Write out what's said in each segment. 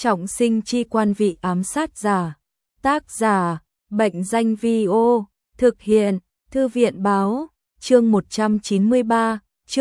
Trọng sinh chi quan vị ám sát giả. Tác giả, Bệnh danh Vi-ô, thực hiện, Thư viện báo, chương 193,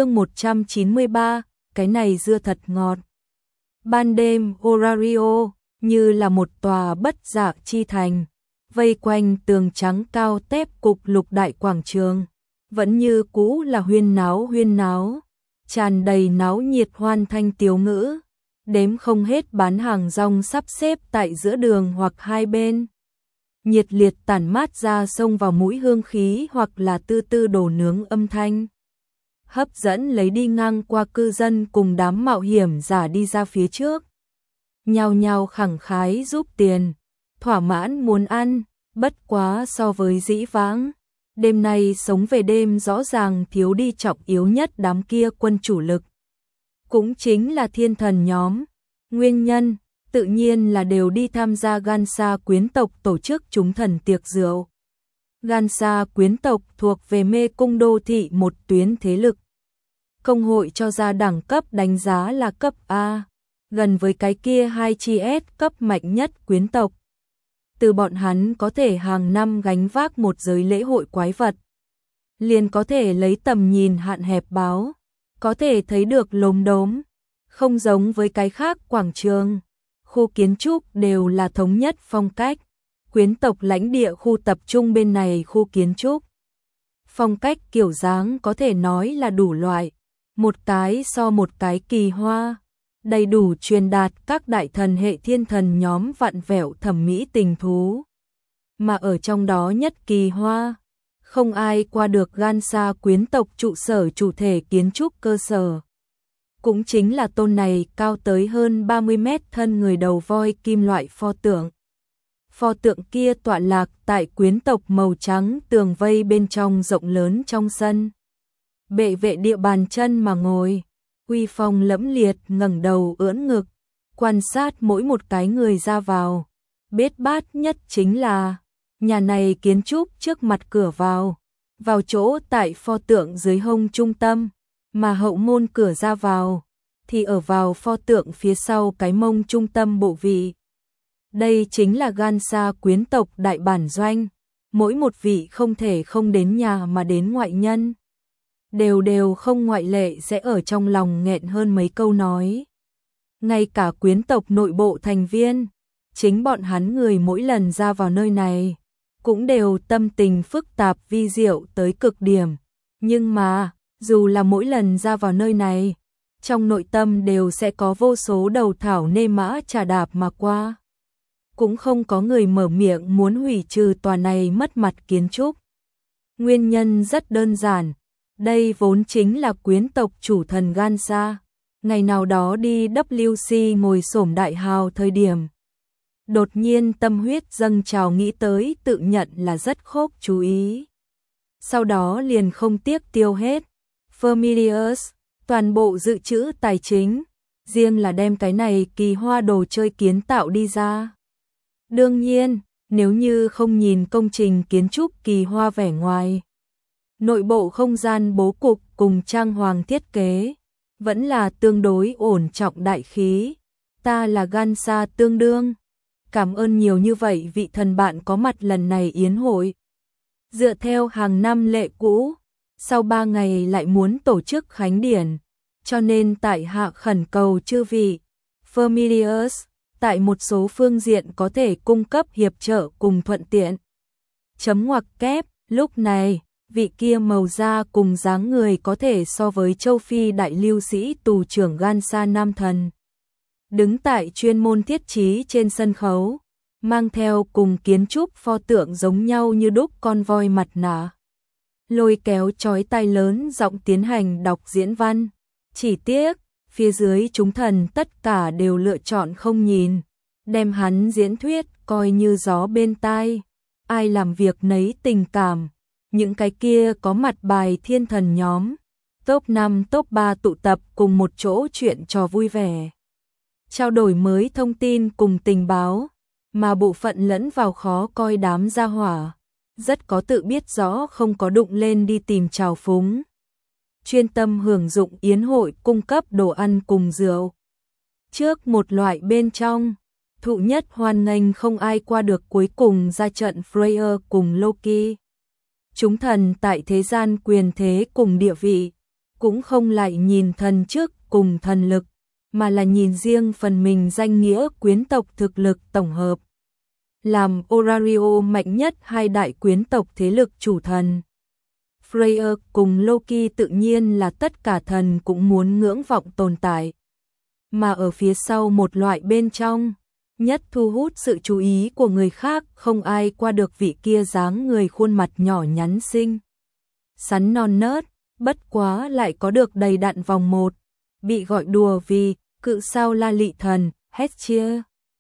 cái này dưa thật ngọt. Ban đêm Orario, như là một tòa bất dạ chi thành, vây quanh tường trắng cao tép cục lục đại quảng trường, vẫn như cũ là huyên náo, tràn đầy náo nhiệt hoan thanh tiếu ngữ, đếm không hết bán hàng rong sắp xếp tại giữa đường hoặc hai bên. Nhiệt liệt tản mát ra xông vào mũi hương khí hoặc là tư tư đồ nướng âm thanh. Hấp dẫn lấy đi ngang qua cư dân cùng đám mạo hiểm giả đi ra phía trước. Nhao nhao khẳng khái giúp tiền, thỏa mãn muốn ăn, bất quá so với dĩ vãng. Đêm nay sống về đêm rõ ràng thiếu đi trọng yếu nhất đám kia quân chủ lực. Cũng chính là thiên thần nhóm. Nguyên nhân, tự nhiên là đều đi tham gia Gansa quyến tộc tổ chức chúng thần tiệc rượu. Gansa quyến tộc thuộc về mê cung đô thị một tuyến thế lực. Công hội cho ra đẳng cấp đánh giá là cấp A, gần với cái kia 2 chi S cấp mạnh nhất quyến tộc. Từ bọn hắn có thể hàng năm gánh vác một giới lễ hội quái vật, liền có thể lấy tầm nhìn hạn hẹp báo, có thể thấy được lốm đốm, không giống với cái khác quảng trường. Khu kiến trúc đều là thống nhất phong cách, quyến tộc lãnh địa khu tập trung bên này khu kiến trúc. Phong cách kiểu dáng có thể nói là đủ loại, một cái so một cái kỳ hoa, đầy đủ truyền đạt các đại thần hệ thiên thần nhóm vặn vẹo thẩm mỹ tình thú. Mà ở trong đó nhất kỳ hoa, không ai qua được Gansa quyến tộc trụ sở chủ thể kiến trúc cơ sở. Cũng chính là tôn này cao tới hơn 30 mét thân người đầu voi kim loại pho tượng. Pho tượng kia tọa lạc tại quyến tộc màu trắng tường vây bên trong rộng lớn trong sân. Bệ vệ địa bàn chân mà ngồi, uy phong lẫm liệt ngẩng đầu ưỡn ngực, quan sát mỗi một cái người ra vào. Bết bát nhất chính là, nhà này kiến trúc trước mặt cửa vào chỗ tại pho tượng dưới hông trung tâm, mà hậu môn cửa ra vào thì ở vào pho tượng phía sau cái mông trung tâm bộ vị. Đây chính là Gansa quyến tộc đại bản doanh, mỗi một vị không thể không đến nhà mà đến ngoại nhân. Đều không ngoại lệ sẽ ở trong lòng nghẹn hơn mấy câu nói. Ngay cả quyến tộc nội bộ thành viên, chính bọn hắn người mỗi lần ra vào nơi này, cũng đều tâm tình phức tạp vi diệu tới cực điểm. Nhưng mà, dù là mỗi lần ra vào nơi này, trong nội tâm đều sẽ có vô số đầu thảo nê mã trà đạp mà qua. Cũng không có người mở miệng muốn hủy trừ tòa này mất mặt kiến trúc. Nguyên nhân rất đơn giản, đây vốn chính là quyến tộc chủ thần Gansa. Ngày nào đó đi WC ngồi xổm đại hào thời điểm, đột nhiên tâm huyết dâng trào nghĩ tới tự nhận là rất khốc chú ý. Sau đó liền không tiếc tiêu hết Familius, toàn bộ dự trữ tài chính, riêng là đem cái này kỳ hoa đồ chơi kiến tạo đi ra. Đương nhiên, nếu như không nhìn công trình kiến trúc kỳ hoa vẻ ngoài, nội bộ không gian bố cục cùng trang hoàng thiết kế, vẫn là tương đối ổn trọng đại khí. Ta là Gansa tương đương. Cảm ơn nhiều như vậy vị thần bạn có mặt lần này yến hội. Dựa theo hàng năm lệ cũ, sau 3 ngày lại muốn tổ chức khánh điển, cho nên tại hạ khẩn cầu chư vị Familius, tại một số phương diện có thể cung cấp hiệp trợ cùng thuận tiện. Chấm ngoặc kép, lúc này, vị kia màu da cùng dáng người có thể so với châu Phi đại lưu sĩ tù trưởng Gansa Nam Thần. Đứng tại chuyên môn thiết trí trên sân khấu, mang theo cùng kiến trúc pho tượng giống nhau như đúc con voi mặt nạ. Lôi kéo chói tai lớn giọng tiến hành đọc diễn văn. Chỉ tiếc, phía dưới chúng thần tất cả đều lựa chọn không nhìn, đem hắn diễn thuyết coi như gió bên tai. Ai làm việc nấy tình cảm, những cái kia có mặt bài thiên thần nhóm, top 5 top 3 tụ tập cùng một chỗ chuyện trò vui vẻ. Trao đổi mới thông tin cùng tình báo, mà bộ phận lẫn vào khó coi đám gia hỏa, rất có tự biết rõ không có đụng lên đi tìm trào phúng. Chuyên tâm hưởng dụng yến hội cung cấp đồ ăn cùng rượu. Trước một loại bên trong, thụ nhất hoan nghênh không ai qua được cuối cùng ra trận Freyr cùng Loki. Chúng thần tại thế gian quyền thế cùng địa vị, cũng không lại nhìn thần chức cùng thần lực, mà là nhìn riêng phần mình danh nghĩa quyến tộc thực lực tổng hợp. Làm Orario mạnh nhất hai đại quyến tộc thế lực chủ thần. Freyr cùng Loki tự nhiên là tất cả thần cũng muốn ngưỡng vọng tồn tại. Mà ở phía sau một loại bên trong, nhất thu hút sự chú ý của người khác không ai qua được vị kia dáng người khuôn mặt nhỏ nhắn xinh xắn non nớt, bất quá lại có được đầy đặn vòng một, bị gọi đùa vì cự sao La Lị thần, Hestia.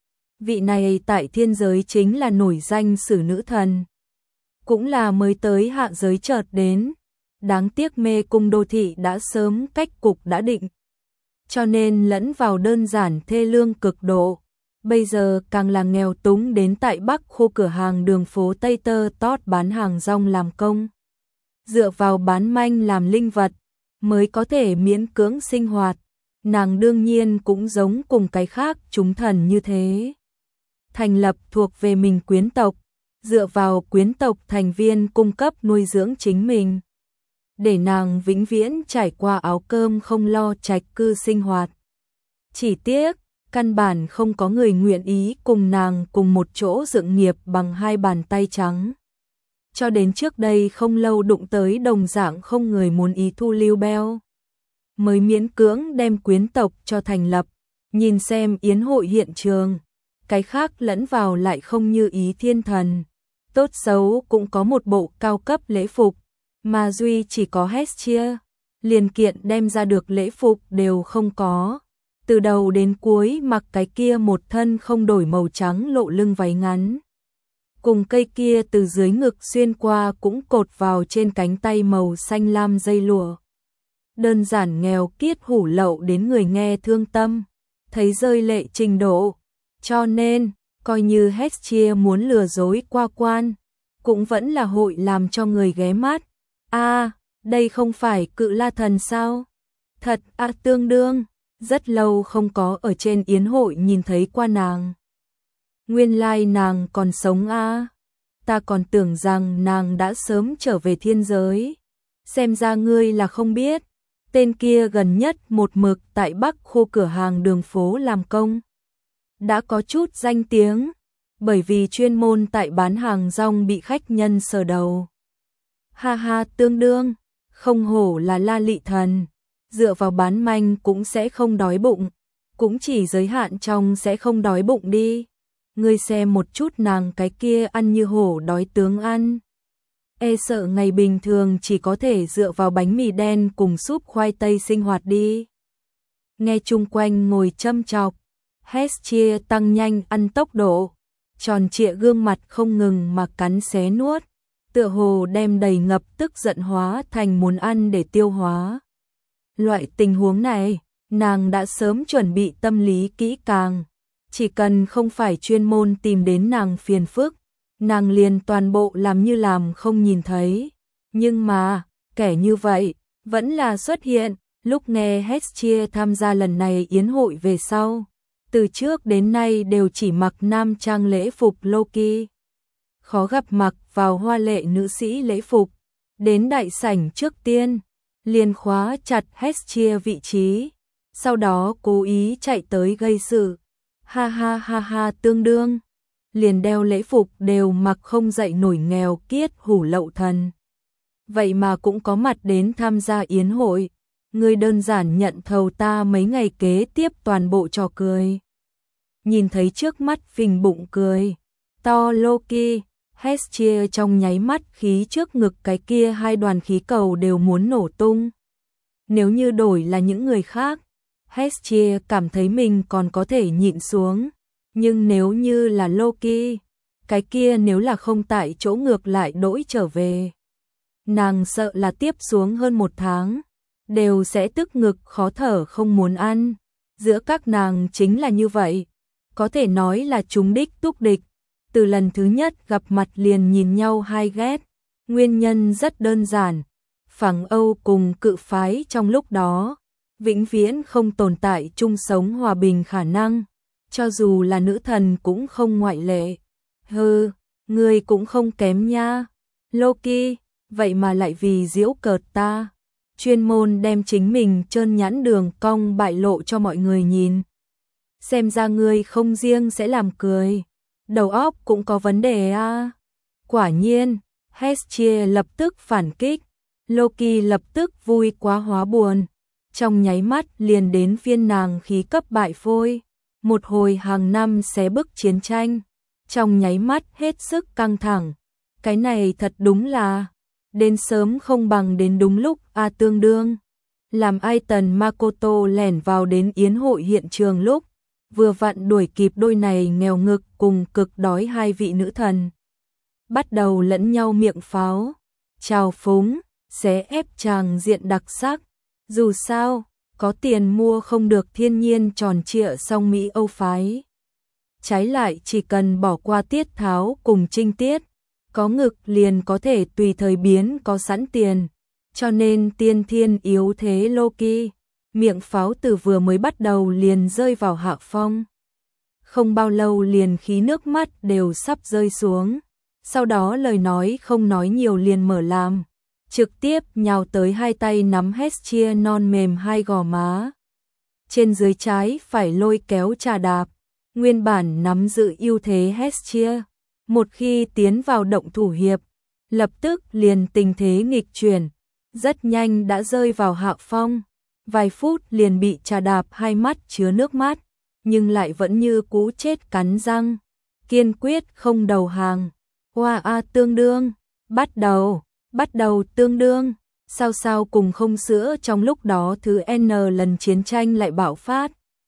Vị này tại thiên giới chính là nổi danh sử nữ thần, cũng là mới tới hạ giới chợt đến, đáng tiếc mê cung đô thị đã sớm cách cục đã định, cho nên lẫn vào đơn giản thê lương cực độ. Bây giờ càng là nghèo túng đến tại Bắc khu cửa hàng đường phố Tây Tơ Tót bán hàng rong làm công. Dựa vào bán manh làm linh vật mới có thể miễn cưỡng sinh hoạt. Nàng đương nhiên cũng giống cùng cái khác chúng thần như thế. Thành lập thuộc về mình quyến tộc, dựa vào quyến tộc thành viên cung cấp nuôi dưỡng chính mình. Để nàng vĩnh viễn trải qua áo cơm không lo trạch cư sinh hoạt. Chỉ tiếc, căn bản không có người nguyện ý cùng nàng cùng một chỗ dựng nghiệp bằng hai bàn tay trắng. Cho đến trước đây không lâu đụng tới đồng dạng không người muốn ý thu lưu beo. Mới miễn cưỡng đem quyến tộc cho thành lập, nhìn xem yến hội hiện trường. Cái khác lẫn vào lại không như ý thiên thần. Tốt xấu cũng có một bộ cao cấp lễ phục, mà duy chỉ có Hestia. Liền kiện đem ra được lễ phục đều không có. Từ đầu đến cuối mặc cái kia một thân không đổi màu trắng lộ lưng váy ngắn. Cùng cây kia từ dưới ngực xuyên qua cũng cột vào trên cánh tay màu xanh lam dây lụa. Đơn giản nghèo kiết hủ lậu đến người nghe thương tâm, thấy rơi lệ trình độ. Cho nên, coi như Hestia muốn lừa dối qua quan, cũng vẫn là hội làm cho người ghé mắt. Đây không phải cự la thần sao? Thật tương đương. Rất lâu không có ở trên yến hội nhìn thấy qua nàng. Nguyên lai nàng còn sống ta còn tưởng rằng nàng đã sớm trở về thiên giới. Xem ra ngươi là không biết, tên kia gần nhất một mực tại Bắc khu cửa hàng đường phố làm công. Đã có chút danh tiếng, bởi vì chuyên môn tại bán hàng rong bị khách nhân sờ đầu. Ha tương đương, không hổ là La Lị thần. Dựa vào bán manh cũng sẽ không đói bụng, cũng chỉ giới hạn trong sẽ không đói bụng đi. Ngươi xem một chút nàng cái kia ăn như hổ đói tướng ăn. Sợ ngày bình thường chỉ có thể dựa vào bánh mì đen cùng súp khoai tây sinh hoạt đi. Nghe chung quanh ngồi châm chọc, Hestia tăng nhanh ăn tốc độ, tròn trịa gương mặt không ngừng mà cắn xé nuốt, tựa hồ đem đầy ngập tức giận hóa thành muốn ăn để tiêu hóa. Loại tình huống này, nàng đã sớm chuẩn bị tâm lý kỹ càng. Chỉ cần không phải chuyên môn tìm đến nàng phiền phức, nàng liền toàn bộ làm như làm không nhìn thấy. Nhưng mà, kẻ như vậy, vẫn là xuất hiện, lúc nghe Hestia tham gia lần này yến hội về sau. Từ trước đến nay đều chỉ mặc nam trang lễ phục Loki. Khó gặp mặc vào hoa lệ nữ sĩ lễ phục. Đến đại sảnh trước tiên, liền khóa chặt Hestia vị trí, sau đó cố ý chạy tới gây sự. Ha tương đương, liền đeo lễ phục đều mặc không dậy nổi nghèo kiết hủ lậu thần. Vậy mà cũng có mặt đến tham gia yến hội, người đơn giản nhận thầu ta mấy ngày kế tiếp toàn bộ trò cười. Nhìn thấy trước mắt phình bụng cười, to Loki, Hestia trong nháy mắt khí trước ngực cái kia hai đoàn khí cầu đều muốn nổ tung. Nếu như đổi là những người khác, Hestia cảm thấy mình còn có thể nhịn xuống. Nhưng nếu như là Loki, cái kia nếu là không tại chỗ ngược lại đỗi trở về. Nàng sợ là tiếp xuống hơn 1 tháng, đều sẽ tức ngực khó thở không muốn ăn. Giữa các nàng chính là như vậy, có thể nói là trúng đích túc địch. Từ lần thứ nhất gặp mặt liền nhìn nhau hai ghét. Nguyên nhân rất đơn giản, phẳng Âu cùng cự phái trong lúc đó, vĩnh viễn không tồn tại chung sống hòa bình khả năng. cho dù là nữ thần cũng không ngoại lệ. Hừ, ngươi cũng không kém nha. Loki, vậy mà lại vì giễu cợt ta, chuyên môn đem chính mình trơn nhẵn đường cong bại lộ cho mọi người nhìn. Xem ra ngươi không riêng sẽ làm cười, đầu óc cũng có vấn đề à. Quả nhiên, Hestia lập tức phản kích, Loki lập tức vui quá hóa buồn, trong nháy mắt liền đến phiên nàng khí cấp bại phôi, một hồi hàng năm xé bức chiến tranh, trong nháy mắt hết sức căng thẳng. Cái này thật đúng là đến sớm không bằng đến đúng lúc a tương đương. Làm Aiton Makoto lẻn vào đến yến hội hiện trường lúc vừa vặn đuổi kịp đôi này nghèo ngực cùng cực đói hai vị nữ thần. Bắt đầu lẫn nhau miệng pháo, chào phúng, xé ép tràng diện đặc sắc. Dù sao, có tiền mua không được thiên nhiên tròn trịa song Mỹ Âu phái. Trái lại chỉ cần bỏ qua tiết tháo cùng trinh tiết, có ngực liền có thể tùy thời biến có sẵn tiền. Cho nên tiên thiên yếu thế Loki, miệng pháo từ vừa mới bắt đầu liền rơi vào hạ phong. Không bao lâu liền khí nước mắt đều sắp rơi xuống. Sau đó lời nói không nói nhiều liền mở làm, trực tiếp nhào tới hai tay nắm Hestia non mềm hai gò má. Trên dưới trái phải lôi kéo trà đạp, nguyên bản nắm giữ ưu thế Hestia. Một khi tiến vào động thủ hiệp, lập tức liền tình thế nghịch chuyển, rất nhanh đã rơi vào hạ phong. Vài phút liền bị trà đạp hai mắt chứa nước mắt, nhưng lại vẫn như cũ chết cắn răng, kiên quyết không đầu hàng. Hoa tương đương, bắt đầu tương đương, sao cùng không sữa trong lúc đó thứ N lần chiến tranh lại bạo phát.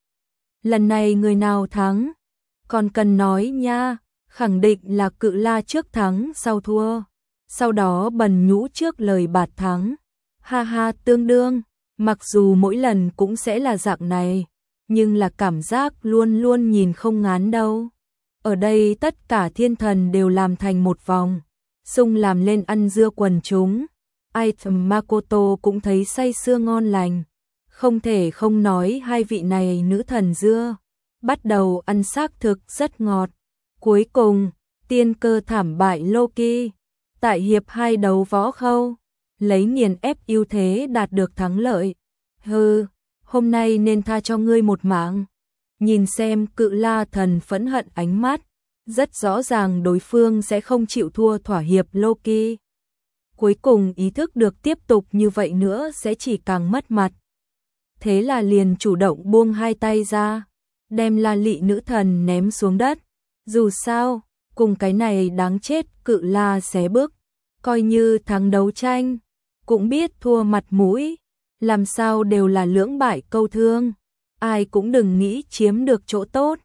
Lần này người nào thắng? Còn cần nói nha, khẳng định là Cự La trước thắng sau thua, sau đó Bần Nhũ trước lời bạt thắng. Ha ha tương đương, mặc dù mỗi lần cũng sẽ là dạng này, nhưng là cảm giác luôn luôn nhìn không ngán đâu. Ở đây tất cả thiên thần đều làm thành một vòng, xung làm lên ăn dưa quần chúng. Aiton Makoto cũng thấy say sưa ngon lành, không thể không nói hai vị này nữ thần dưa, bắt đầu ăn xác thực rất ngọt. Cuối cùng, tiên cơ thảm bại Loki, tại hiệp 2 đấu võ khâu, lấy nghiền ép ưu thế đạt được thắng lợi. Hừ, hôm nay nên tha cho ngươi một mạng. Nhìn xem Cự La thần phẫn hận ánh mắt, rất rõ ràng đối phương sẽ không chịu thua thỏa hiệp Loki. Cuối cùng ý thức được tiếp tục như vậy nữa sẽ chỉ càng mất mặt. Thế là liền chủ động buông hai tay ra, đem La Lị nữ thần ném xuống đất. Dù sao, cùng cái này đáng chết Cự La xé bước, coi như thắng đấu tranh, cũng biết thua mặt mũi, làm sao đều là lưỡng bại câu thương, ai cũng đừng nghĩ chiếm được chỗ tốt.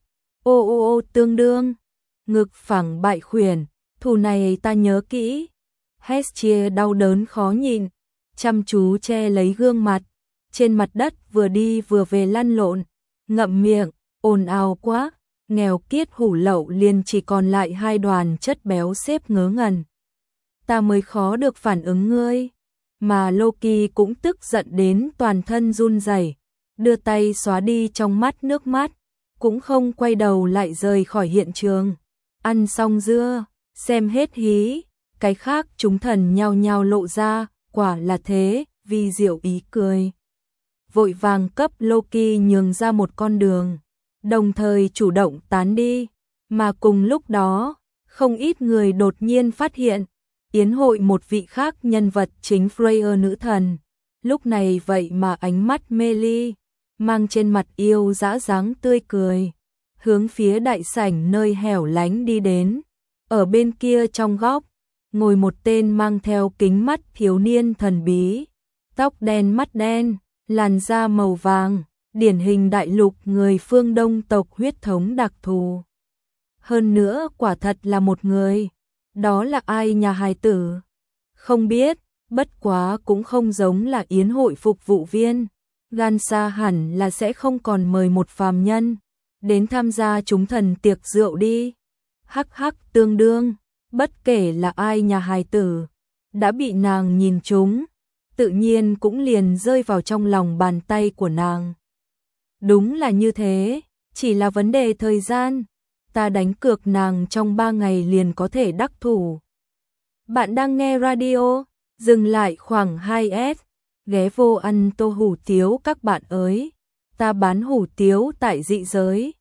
Ô tương đương, ngực phẳng bại khuyển, thù này ta nhớ kỹ. Hestia đau đớn khó nhịn, chăm chú che lấy gương mặt, trên mặt đất vừa đi vừa về lăn lộn, ngậm miệng, ồn ào quá, nghèo kiết hủ lậu liền chỉ còn lại hai đoàn chất béo xếp ngớ ngẩn. Ta mới khó được phản ứng ngươi, mà Loki cũng tức giận đến toàn thân run rẩy, đưa tay xóa đi trong mắt nước mắt, cũng không quay đầu lại rời khỏi hiện trường. Ăn xong dưa, xem hết hí, cái khác chúng thần nhao nhao lộ ra, quả là thế, vi diệu ý cười. Vội vàng cấp Loki nhường ra một con đường, đồng thời chủ động tán đi, mà cùng lúc đó, không ít người đột nhiên phát hiện, yến hội một vị khác nhân vật chính Freya nữ thần, lúc này vậy mà ánh mắt mê ly, mang trên mặt yêu dã dáng tươi cười, hướng phía đại sảnh nơi hẻo lánh đi đến. Ở bên kia trong góc, ngồi một tên mang theo kính mắt thiếu niên thần bí, tóc đen mắt đen, làn da màu vàng, điển hình đại lục người phương Đông tộc huyết thống đặc thù. Hơn nữa quả thật là một người, đó là ai nhà hài tử? Không biết, bất quá cũng không giống là yến hội phục vụ viên, gan xa hẳn là sẽ không còn mời một phàm nhân đến tham gia chúng thần tiệc rượu đi. Hắc hắc tương đương, bất kể là ai nhà hài tử, đã bị nàng nhìn trúng, tự nhiên cũng liền rơi vào trong lòng bàn tay của nàng. Đúng là như thế, chỉ là vấn đề thời gian, ta đánh cược nàng trong 3 ngày liền có thể đắc thủ. Bạn đang nghe radio, dừng lại khoảng 2S, ghé vô ăn tô hủ tiếu các bạn ơi, ta bán hủ tiếu tại Dị Giới.